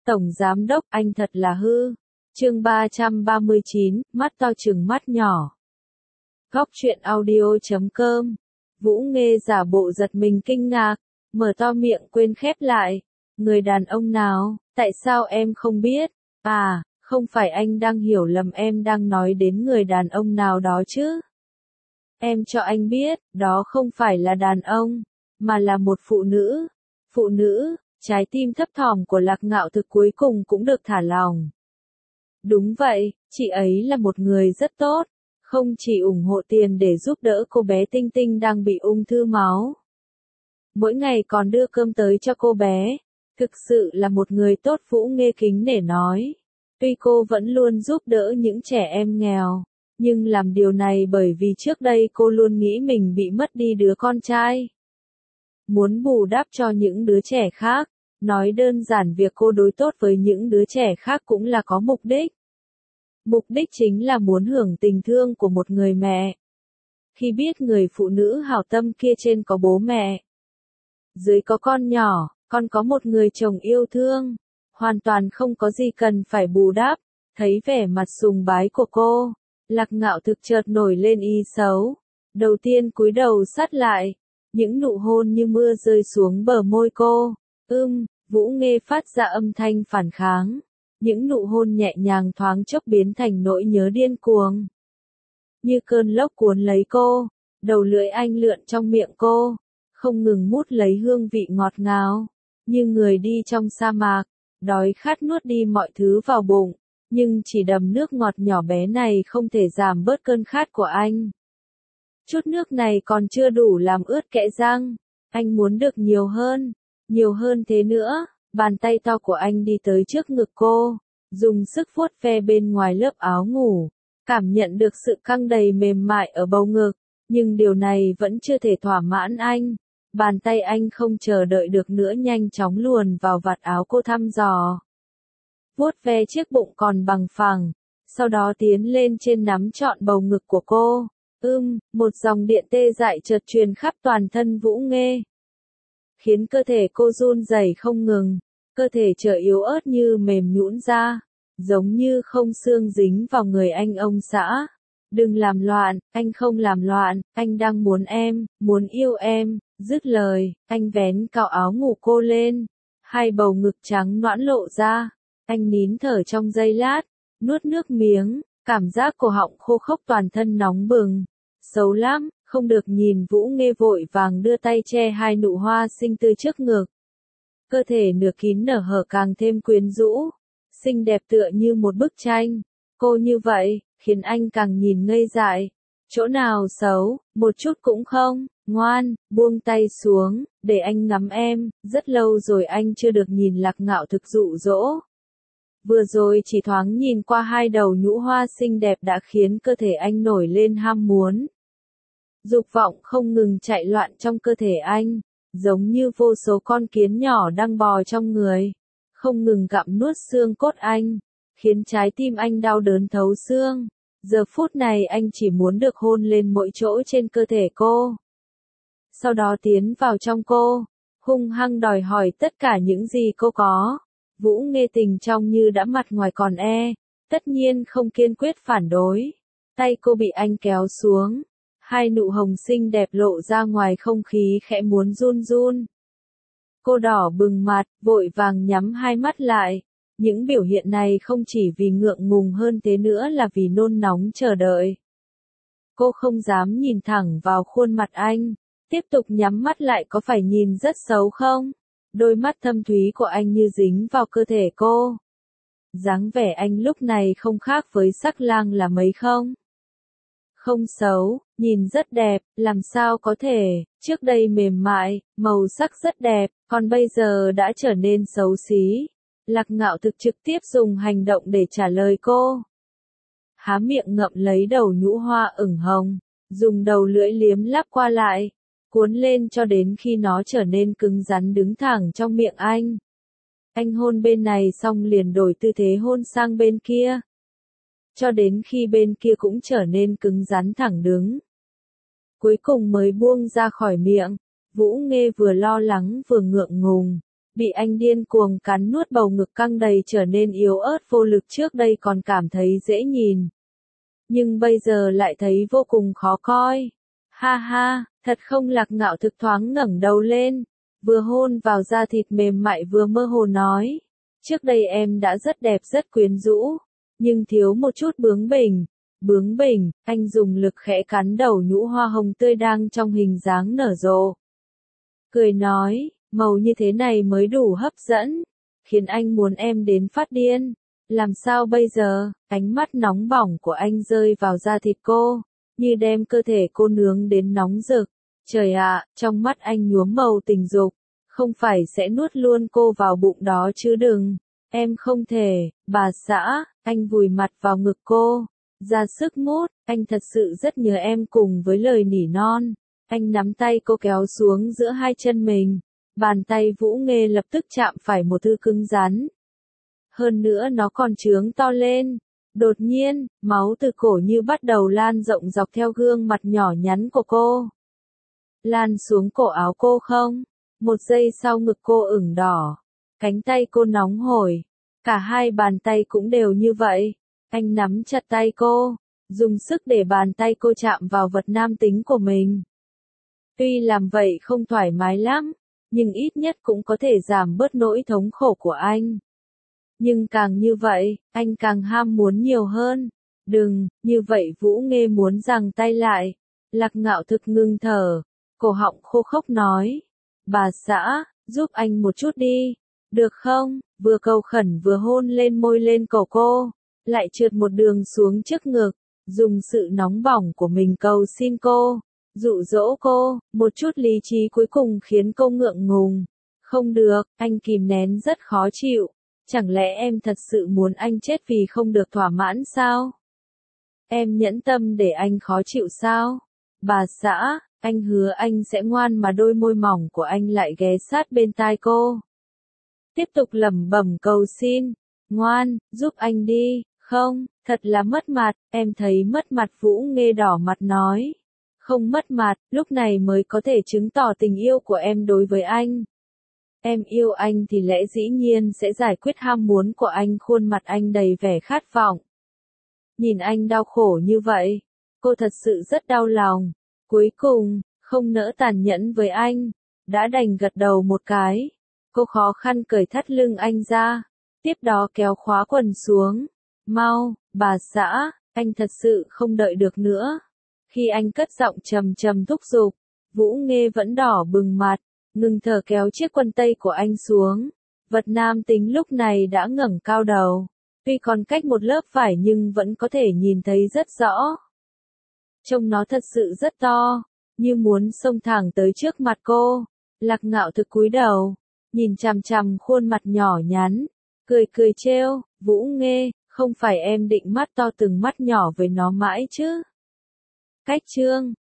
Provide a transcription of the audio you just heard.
Tổng giám đốc, anh thật là hư. Chương 339, mắt to trừng mắt nhỏ. Góc truyện audio.com. Vũ Nghê giả bộ giật mình kinh ngạc, mở to miệng quên khép lại. Người đàn ông nào, tại sao em không biết? À, không phải anh đang hiểu lầm, em đang nói đến người đàn ông nào đó chứ? Em cho anh biết, đó không phải là đàn ông, mà là một phụ nữ. Phụ nữ, trái tim thấp thỏm của Lạc Ngạo Thực cuối cùng cũng được thả lỏng. Đúng vậy, chị ấy là một người rất tốt, không chỉ ủng hộ tiền để giúp đỡ cô bé Tinh Tinh đang bị ung thư máu. Mỗi ngày còn đưa cơm tới cho cô bé, thực sự là một người tốt. Vũ Nghê kính nể nói. Tuy cô vẫn luôn giúp đỡ những trẻ em nghèo, nhưng làm điều này bởi vì trước đây cô luôn nghĩ mình bị mất đi đứa con trai. Muốn bù đắp cho những đứa trẻ khác, nói đơn giản việc cô đối tốt với những đứa trẻ khác cũng là có mục đích. Mục đích chính là muốn hưởng tình thương của một người mẹ. Khi biết người phụ nữ hảo tâm kia trên có bố mẹ, dưới có con nhỏ, còn có một người chồng yêu thương, hoàn toàn không có gì cần phải bù đắp. Thấy vẻ mặt sùng bái của cô, Lạc Ngạo Thực chợt nổi lên ý xấu. Đầu tiên cúi đầu sát lại, những nụ hôn như mưa rơi xuống bờ môi cô. Vũ Nghê phát ra âm thanh phản kháng. Những nụ hôn nhẹ nhàng thoáng chốc biến thành nỗi nhớ điên cuồng. Như cơn lốc cuốn lấy cô, đầu lưỡi anh lượn trong miệng cô, không ngừng mút lấy hương vị ngọt ngào. Như người đi trong sa mạc, đói khát nuốt đi mọi thứ vào bụng, nhưng chỉ đầm nước ngọt nhỏ bé này không thể giảm bớt cơn khát của anh. Chút nước này còn chưa đủ làm ướt kẽ răng, anh muốn được nhiều hơn thế nữa. Bàn tay to của anh đi tới trước ngực cô, dùng sức vuốt ve bên ngoài lớp áo ngủ, cảm nhận được sự căng đầy mềm mại ở bầu ngực, nhưng điều này vẫn chưa thể thỏa mãn anh. Bàn tay anh không chờ đợi được nữa nhanh chóng luồn vào vạt áo cô thăm dò. Vuốt ve chiếc bụng còn bằng phẳng, sau đó tiến lên trên nắm trọn bầu ngực của cô. Một dòng điện tê dại chợt truyền khắp toàn thân Vũ Nghê, khiến cơ thể cô run rẩy không ngừng, cơ thể trở yếu ớt như mềm nhũn ra, giống như không xương dính vào người anh. Ông xã, đừng làm loạn, anh không làm loạn, anh đang muốn em, muốn yêu em. Dứt lời, anh vén cạo áo ngủ cô lên, hai bầu ngực trắng nõn lộ ra. Anh nín thở trong giây lát, nuốt nước miếng, cảm giác cổ họng khô khốc, toàn thân nóng bừng. Xấu lắm, không được nhìn. Vũ Nghê vội vàng đưa tay che hai nụ hoa xinh tươi trước ngực. Cơ thể nửa kín nở hở càng thêm quyến rũ, xinh đẹp tựa như một bức tranh. Cô như vậy, khiến anh càng nhìn ngây dại. Chỗ nào xấu, một chút cũng không. Ngoan, buông tay xuống, để anh ngắm em. Rất lâu rồi anh chưa được nhìn Lạc Ngạo Thực dụ dỗ. Vừa rồi chỉ thoáng nhìn qua hai đầu nhũ hoa xinh đẹp đã khiến cơ thể anh nổi lên ham muốn. Dục vọng không ngừng chạy loạn trong cơ thể anh, giống như vô số con kiến nhỏ đang bò trong người, không ngừng gặm nuốt xương cốt anh, khiến trái tim anh đau đớn thấu xương. Giờ phút này anh chỉ muốn được hôn lên mỗi chỗ trên cơ thể cô, sau đó tiến vào trong cô, hung hăng đòi hỏi tất cả những gì cô có. Vũ Nghê tình trong như đã mặt ngoài còn tất nhiên không kiên quyết phản đối. Tay cô bị anh kéo xuống, hai nụ hồng xinh đẹp lộ ra ngoài, không khí khẽ muốn run run. Cô đỏ bừng mặt, vội vàng nhắm hai mắt lại. Những biểu hiện này không chỉ vì ngượng ngùng, hơn thế nữa là vì nôn nóng chờ đợi. Cô không dám nhìn thẳng vào khuôn mặt anh, tiếp tục nhắm mắt lại. Có phải nhìn rất xấu không? Đôi mắt thâm thúy của anh như dính vào cơ thể cô. Dáng vẻ anh lúc này không khác với sắc lang là mấy không? Không xấu, nhìn rất đẹp, làm sao có thể, trước đây mềm mại, màu sắc rất đẹp, còn bây giờ đã trở nên xấu xí. Lạc Ngạo Thực trực tiếp dùng hành động để trả lời cô. Há miệng ngậm lấy đầu nhũ hoa ửng hồng, dùng đầu lưỡi liếm láp qua lại, cuốn lên cho đến khi nó trở nên cứng rắn đứng thẳng trong miệng anh. Anh hôn bên này xong liền đổi tư thế hôn sang bên kia, cho đến khi bên kia cũng trở nên cứng rắn thẳng đứng. Cuối cùng mới buông ra khỏi miệng. Vũ Nghê vừa lo lắng vừa ngượng ngùng, Bị anh điên cuồng cắn nuốt bầu ngực căng đầy trở nên yếu ớt vô lực, trước đây còn cảm thấy dễ nhìn. Nhưng bây giờ lại thấy vô cùng khó coi. Ha ha, thật không? Lạc Ngạo Thực thoáng ngẩng đầu lên, vừa hôn vào da thịt mềm mại vừa mơ hồ nói. Trước đây em đã rất đẹp rất quyến rũ, nhưng thiếu một chút bướng bỉnh. Bướng bỉnh, anh dùng lực khẽ cắn đầu nhũ hoa hồng tươi đang trong hình dáng nở rộ. Cười nói, màu như thế này mới đủ hấp dẫn, khiến anh muốn em đến phát điên. Làm sao bây giờ? Ánh mắt nóng bỏng của anh rơi vào da thịt cô, như đem cơ thể cô nướng đến nóng rực. Trời ạ, trong mắt anh nhuốm màu tình dục, không phải sẽ nuốt luôn cô vào bụng đó chứ đừng. Em không thể, bà xã, anh vùi mặt vào ngực cô, ra sức mút, anh thật sự rất nhớ em cùng với lời nỉ non. Anh nắm tay cô kéo xuống giữa hai chân mình, bàn tay Vũ Nghê lập tức chạm phải một thứ cứng rắn. Hơn nữa nó còn trướng to lên. Đột nhiên, máu từ cổ như bắt đầu lan rộng dọc theo gương mặt nhỏ nhắn của cô. Lan xuống cổ áo cô không? Một giây sau ngực cô ửng đỏ. Cánh tay cô nóng hổi. Cả hai bàn tay cũng đều như vậy. Anh nắm chặt tay cô, dùng sức để bàn tay cô chạm vào vật nam tính của mình. Tuy làm vậy không thoải mái lắm, nhưng ít nhất cũng có thể giảm bớt nỗi thống khổ của anh. Nhưng càng như vậy, anh càng ham muốn nhiều hơn. Đừng, như vậy Vũ Nghê muốn giằng tay lại. Lạc Ngạo Thực ngưng thở, cổ họng khô khốc nói. Bà xã, giúp anh một chút đi, được không? Vừa cầu khẩn vừa hôn lên môi lên cổ cô, lại trượt một đường xuống trước ngực, dùng sự nóng bỏng của mình cầu xin cô, dụ dỗ cô, một chút lý trí cuối cùng khiến cô ngượng ngùng. Không được, anh kìm nén rất khó chịu. Chẳng lẽ em thật sự muốn anh chết vì không được thỏa mãn sao? Em nhẫn tâm để anh khó chịu sao? Bà xã, anh hứa anh sẽ ngoan mà đôi môi mỏng của anh lại ghé sát bên tai cô. Tiếp tục lẩm bẩm cầu xin, ngoan, giúp anh đi, không, thật là mất mặt, em thấy mất mặt. Vũ Nghê đỏ mặt nói. Không mất mặt, lúc này mới có thể chứng tỏ tình yêu của em đối với anh. Em yêu anh thì lẽ dĩ nhiên sẽ giải quyết ham muốn của anh. Khuôn mặt anh đầy vẻ khát vọng. Nhìn anh đau khổ như vậy, cô thật sự rất đau lòng. Cuối cùng, không nỡ tàn nhẫn với anh, đã đành gật đầu một cái. Cô khó khăn cởi thắt lưng anh ra, tiếp đó kéo khóa quần xuống. Mau, bà xã, anh thật sự không đợi được nữa. Khi anh cất giọng trầm trầm thúc giục, Vũ Nghê vẫn đỏ bừng mặt, ngừng thở kéo chiếc quần tây của anh xuống. Vật nam tính lúc này đã ngẩng cao đầu, tuy còn cách một lớp vải nhưng vẫn có thể nhìn thấy rất rõ. Trông nó thật sự rất to, như muốn xông thẳng tới trước mặt cô. Lạc Ngạo Thực cúi đầu, nhìn chằm chằm khuôn mặt nhỏ nhắn, cười cười trêu, Vũ Nghê, không phải em định mắt to từng mắt nhỏ với nó mãi chứ? Cách chương